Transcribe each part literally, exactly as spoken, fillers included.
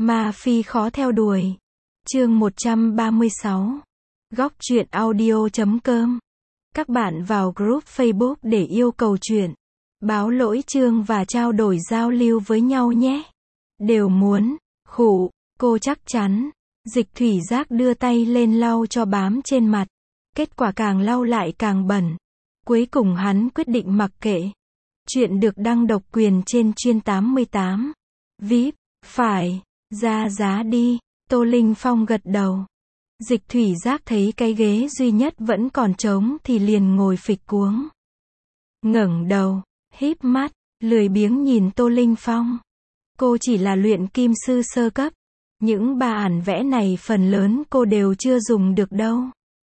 Ma Phi khó theo đuổi. Chương một trăm ba mươi sáu. Góc truyện audio chấm com. Các bạn vào group Facebook để yêu cầu truyện, báo lỗi chương và trao đổi giao lưu với nhau nhé. Đều muốn. Khụ, cô chắc chắn. Dịch thủy giác đưa tay lên lau cho bám trên mặt. Kết quả càng lau lại càng bẩn. Cuối cùng hắn quyết định mặc kệ. Chuyện được đăng độc quyền trên chuyên tám mươi tám. vê i pê, phải, ra giá đi. Tô Linh Phong gật đầu. Dịch thủy giác thấy cái ghế duy nhất vẫn còn trống thì liền ngồi phịch cuống. Ngẩng đầu, híp mắt, lười biếng nhìn Tô Linh Phong. Cô chỉ là luyện kim sư sơ cấp. Những bà ảnh vẽ này phần lớn cô đều chưa dùng được đâu.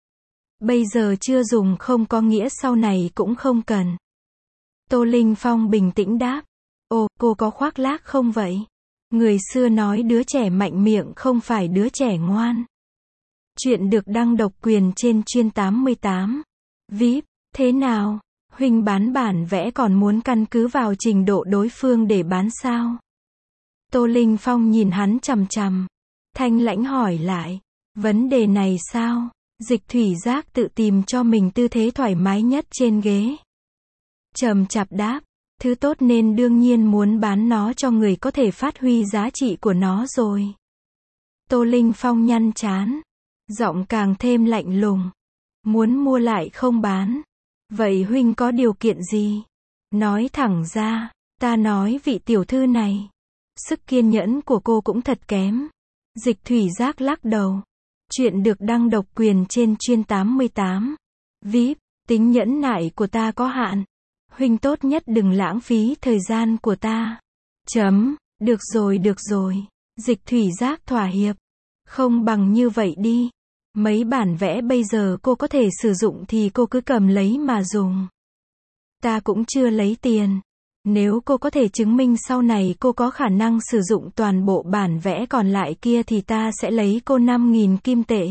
Bây giờ chưa dùng không có nghĩa sau này cũng không cần. Tô Linh Phong bình tĩnh đáp. Ồ, cô có khoác lác không vậy? Người xưa nói đứa trẻ mạnh miệng không phải đứa trẻ ngoan. Chuyện được đăng độc quyền trên chuyên tám mươi tám. vê i pê, thế nào? Huynh bán bản vẽ còn muốn căn cứ vào trình độ đối phương để bán sao? Tô Linh Phong nhìn hắn chằm chằm. Thanh lãnh hỏi lại. Vấn đề này sao? Dịch thủy giác tự tìm cho mình tư thế thoải mái nhất trên ghế. Trầm chạp đáp. Thứ tốt nên đương nhiên muốn bán nó cho người có thể phát huy giá trị của nó rồi. Tô Linh Phong nhăn trán. Giọng càng thêm lạnh lùng. Muốn mua lại không bán. Vậy huynh có điều kiện gì? Nói thẳng ra. Ta nói vị tiểu thư này. Sức kiên nhẫn của cô cũng thật kém. Dịch thủy giác lắc đầu. Chuyện được đăng độc quyền trên chuyên tám mươi tám. vê i pê, tính nhẫn nại của ta có hạn. Huynh tốt nhất đừng lãng phí thời gian của ta. Chấm, được rồi được rồi. Dịch thủy giác thỏa hiệp. Không bằng như vậy đi. Mấy bản vẽ bây giờ cô có thể sử dụng thì cô cứ cầm lấy mà dùng. Ta cũng chưa lấy tiền. Nếu cô có thể chứng minh sau này cô có khả năng sử dụng toàn bộ bản vẽ còn lại kia thì ta sẽ lấy cô năm nghìn kim tệ.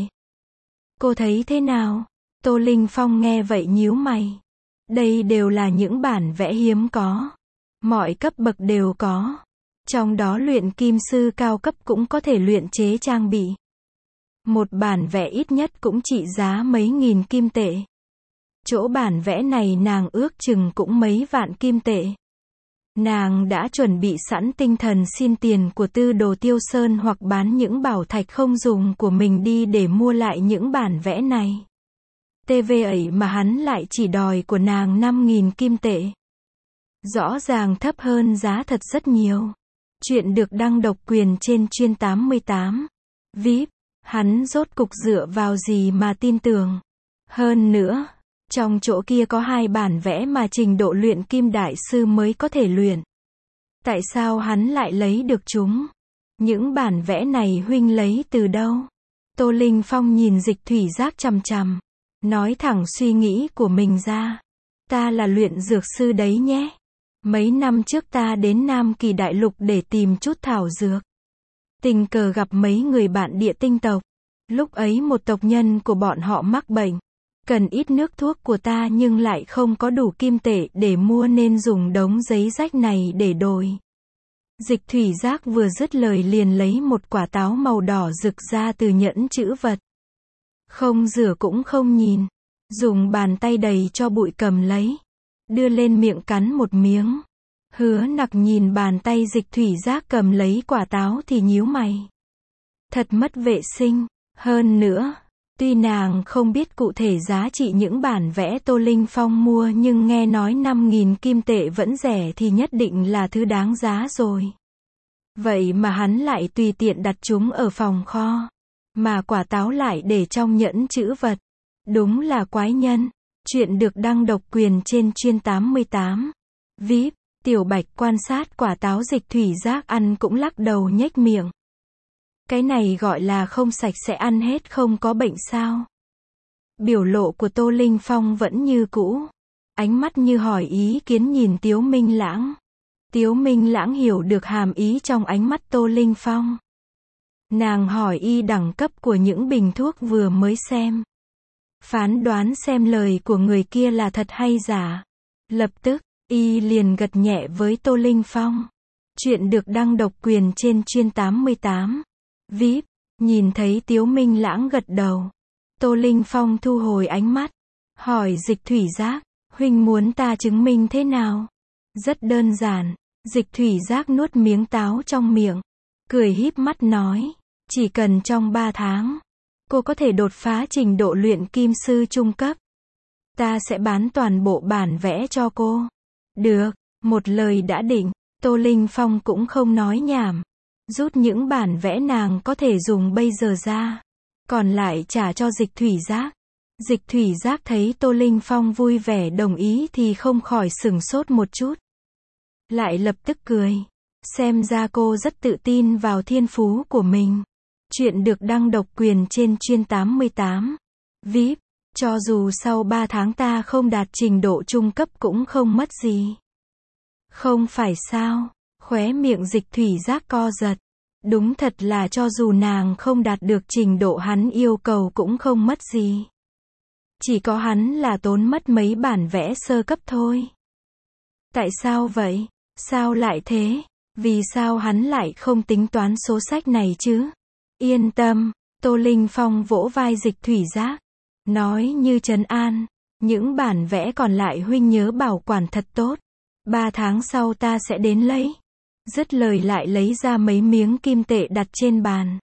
Cô thấy thế nào? Tô Linh Phong nghe vậy nhíu mày. Đây đều là những bản vẽ hiếm có. Mọi cấp bậc đều có. Trong đó luyện kim sư cao cấp cũng có thể luyện chế trang bị. Một bản vẽ ít nhất cũng trị giá mấy nghìn kim tệ. Chỗ bản vẽ này nàng ước chừng cũng mấy vạn kim tệ. Nàng đã chuẩn bị sẵn tinh thần xin tiền của Tư Đồ Tiêu Sơn hoặc bán những bảo thạch không dùng của mình đi để mua lại những bản vẽ này. tê vê ấy mà hắn lại chỉ đòi của nàng năm nghìn kim tệ. Rõ ràng thấp hơn giá thật rất nhiều. Chuyện được đăng độc quyền trên chuyên tám mươi tám. vê i pê, hắn rốt cục dựa vào gì mà tin tưởng. Hơn nữa, trong chỗ kia có hai bản vẽ mà trình độ luyện kim đại sư mới có thể luyện. Tại sao hắn lại lấy được chúng? Những bản vẽ này huynh lấy từ đâu? Tô Linh Phong nhìn dịch thủy giác chằm chằm. Nói thẳng suy nghĩ của mình ra. Ta là luyện dược sư đấy nhé. Mấy năm trước ta đến Nam Kỳ Đại Lục để tìm chút thảo dược. Tình cờ gặp mấy người bạn địa tinh tộc. Lúc ấy một tộc nhân của bọn họ mắc bệnh. Cần ít nước thuốc của ta nhưng lại không có đủ kim tệ để mua nên dùng đống giấy rách này để đổi. Dịch thủy giác vừa dứt lời liền lấy một quả táo màu đỏ rực ra từ nhẫn chữ vật. Không rửa cũng không nhìn. Dùng bàn tay đầy cho bụi cầm lấy. Đưa lên miệng cắn một miếng. Hứa Nặc nhìn bàn tay dịch thủy giác cầm lấy quả táo thì nhíu mày. Thật mất vệ sinh. Hơn nữa, tuy nàng không biết cụ thể giá trị những bản vẽ Tô Linh Phong mua nhưng nghe nói năm nghìn kim tệ vẫn rẻ thì nhất định là thứ đáng giá rồi. Vậy mà hắn lại tùy tiện đặt chúng ở phòng kho. Mà quả táo lại để trong nhẫn chữ vật. Đúng là quái nhân. Chuyện được đăng độc quyền trên chuyên tám mươi tám. vê i pê, Tiểu Bạch quan sát quả táo dịch thủy giác ăn cũng lắc đầu nhếch miệng. Cái này gọi là không sạch sẽ ăn hết không có bệnh sao? Biểu lộ của Tô Linh Phong vẫn như cũ. Ánh mắt như hỏi ý kiến nhìn Tiếu Minh Lãng. Tiếu Minh Lãng hiểu được hàm ý trong ánh mắt Tô Linh Phong. Nàng hỏi y đẳng cấp của những bình thuốc vừa mới xem. Phán đoán xem lời của người kia là thật hay giả. Lập tức, y liền gật nhẹ với Tô Linh Phong. Chuyện được đăng độc quyền trên chuyên tám mươi tám. vê i pê, nhìn thấy Tiếu Minh Lãng gật đầu. Tô Linh Phong thu hồi ánh mắt. Hỏi Dịch Thủy Giác, huynh muốn ta chứng minh thế nào? Rất đơn giản. Dịch Thủy Giác nuốt miếng táo trong miệng. Cười híp mắt nói. Chỉ cần trong ba tháng, cô có thể đột phá trình độ luyện kim sư trung cấp. Ta sẽ bán toàn bộ bản vẽ cho cô. Được, một lời đã định. Tô Linh Phong cũng không nói nhảm. Rút những bản vẽ nàng có thể dùng bây giờ ra. Còn lại trả cho Dịch Thủy Giác. Dịch Thủy Giác thấy Tô Linh Phong vui vẻ đồng ý thì không khỏi sửng sốt một chút. Lại lập tức cười. Xem ra cô rất tự tin vào thiên phú của mình. Chuyện được đăng độc quyền trên chuyên tám mươi tám. vê i pê, cho dù sau ba tháng ta không đạt trình độ trung cấp cũng không mất gì. Không phải sao? Khóe miệng Dịch Thủy Giác co giật. Đúng thật là cho dù nàng không đạt được trình độ hắn yêu cầu cũng không mất gì. Chỉ có hắn là tốn mất mấy bản vẽ sơ cấp thôi. Tại sao vậy? Sao lại thế? Vì sao hắn lại không tính toán số sách này chứ? Yên tâm, Tô Linh Phong vỗ vai Dịch Thủy Giác. Nói như trấn an. Những bản vẽ còn lại huynh nhớ bảo quản thật tốt. Ba tháng sau ta sẽ đến lấy. Dứt lời lại lấy ra mấy miếng kim tệ đặt trên bàn.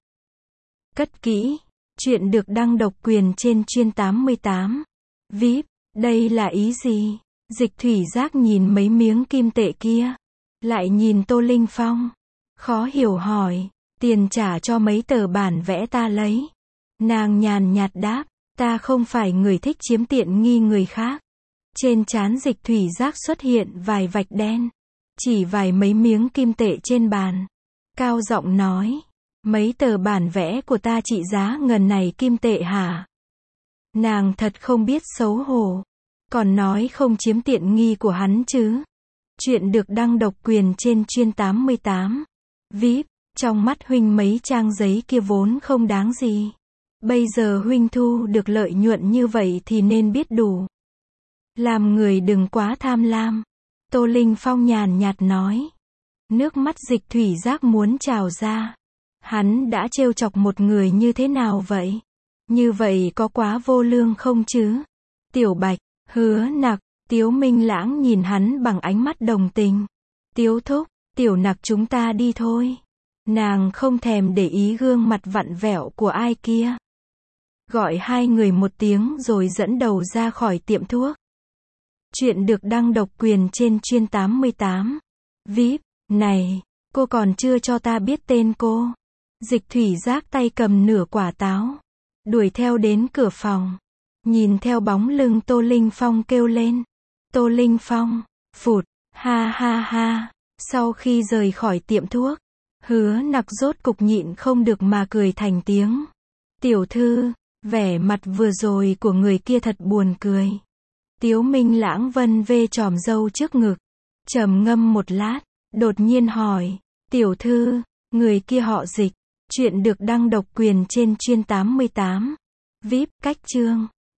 Cất kỹ. Chuyện được đăng độc quyền trên chuyên tám mươi tám. vê i pê, đây là ý gì? Dịch Thủy Giác nhìn mấy miếng kim tệ kia. Lại nhìn Tô Linh Phong. Khó hiểu hỏi. Tiền trả cho mấy tờ bản vẽ ta lấy. Nàng nhàn nhạt đáp. Ta không phải người thích chiếm tiện nghi người khác. Trên trán Dịch Thủy Giác xuất hiện vài vạch đen. Chỉ vài mấy miếng kim tệ trên bàn. Cao giọng nói. Mấy tờ bản vẽ của ta trị giá ngần này kim tệ hả? Nàng thật không biết xấu hổ. Còn nói không chiếm tiện nghi của hắn chứ. Chuyện được đăng độc quyền trên chuyên tám mươi tám. vê i pê, trong mắt huynh mấy trang giấy kia vốn không đáng gì. Bây giờ huynh thu được lợi nhuận như vậy thì nên biết đủ. Làm người đừng quá tham lam. Tô Linh Phong nhàn nhạt nói. Nước mắt Dịch Thủy Giác muốn trào ra. Hắn đã trêu chọc một người như thế nào vậy? Như vậy có quá vô lương không chứ? Tiểu Bạch, Hứa Nặc, Tiếu Minh Lãng nhìn hắn bằng ánh mắt đồng tình. Tiếu thúc, Tiểu Nặc chúng ta đi thôi. Nàng không thèm để ý gương mặt vặn vẹo của ai kia. Gọi hai người một tiếng rồi dẫn đầu ra khỏi tiệm thuốc. Chuyện được đăng độc quyền trên chuyên tám mươi tám. vê i pê, này, cô còn chưa cho ta biết tên cô. Dịch Thủy Giác tay cầm nửa quả táo. Đuổi theo đến cửa phòng. Nhìn theo bóng lưng Tô Linh Phong kêu lên. Tô Linh Phong, phụt, ha ha ha. Sau khi rời khỏi tiệm thuốc, Hứa Nặc rốt cục nhịn không được mà cười thành tiếng. Tiểu thư, vẻ mặt vừa rồi của người kia thật buồn cười. Tiếu Minh Lãng vân vê chòm râu trước ngực. Trầm ngâm một lát, đột nhiên hỏi. Tiểu thư, người kia họ Dịch. Chuyện được đăng độc quyền trên chuyên tám mươi tám. vê i pê, cách chương.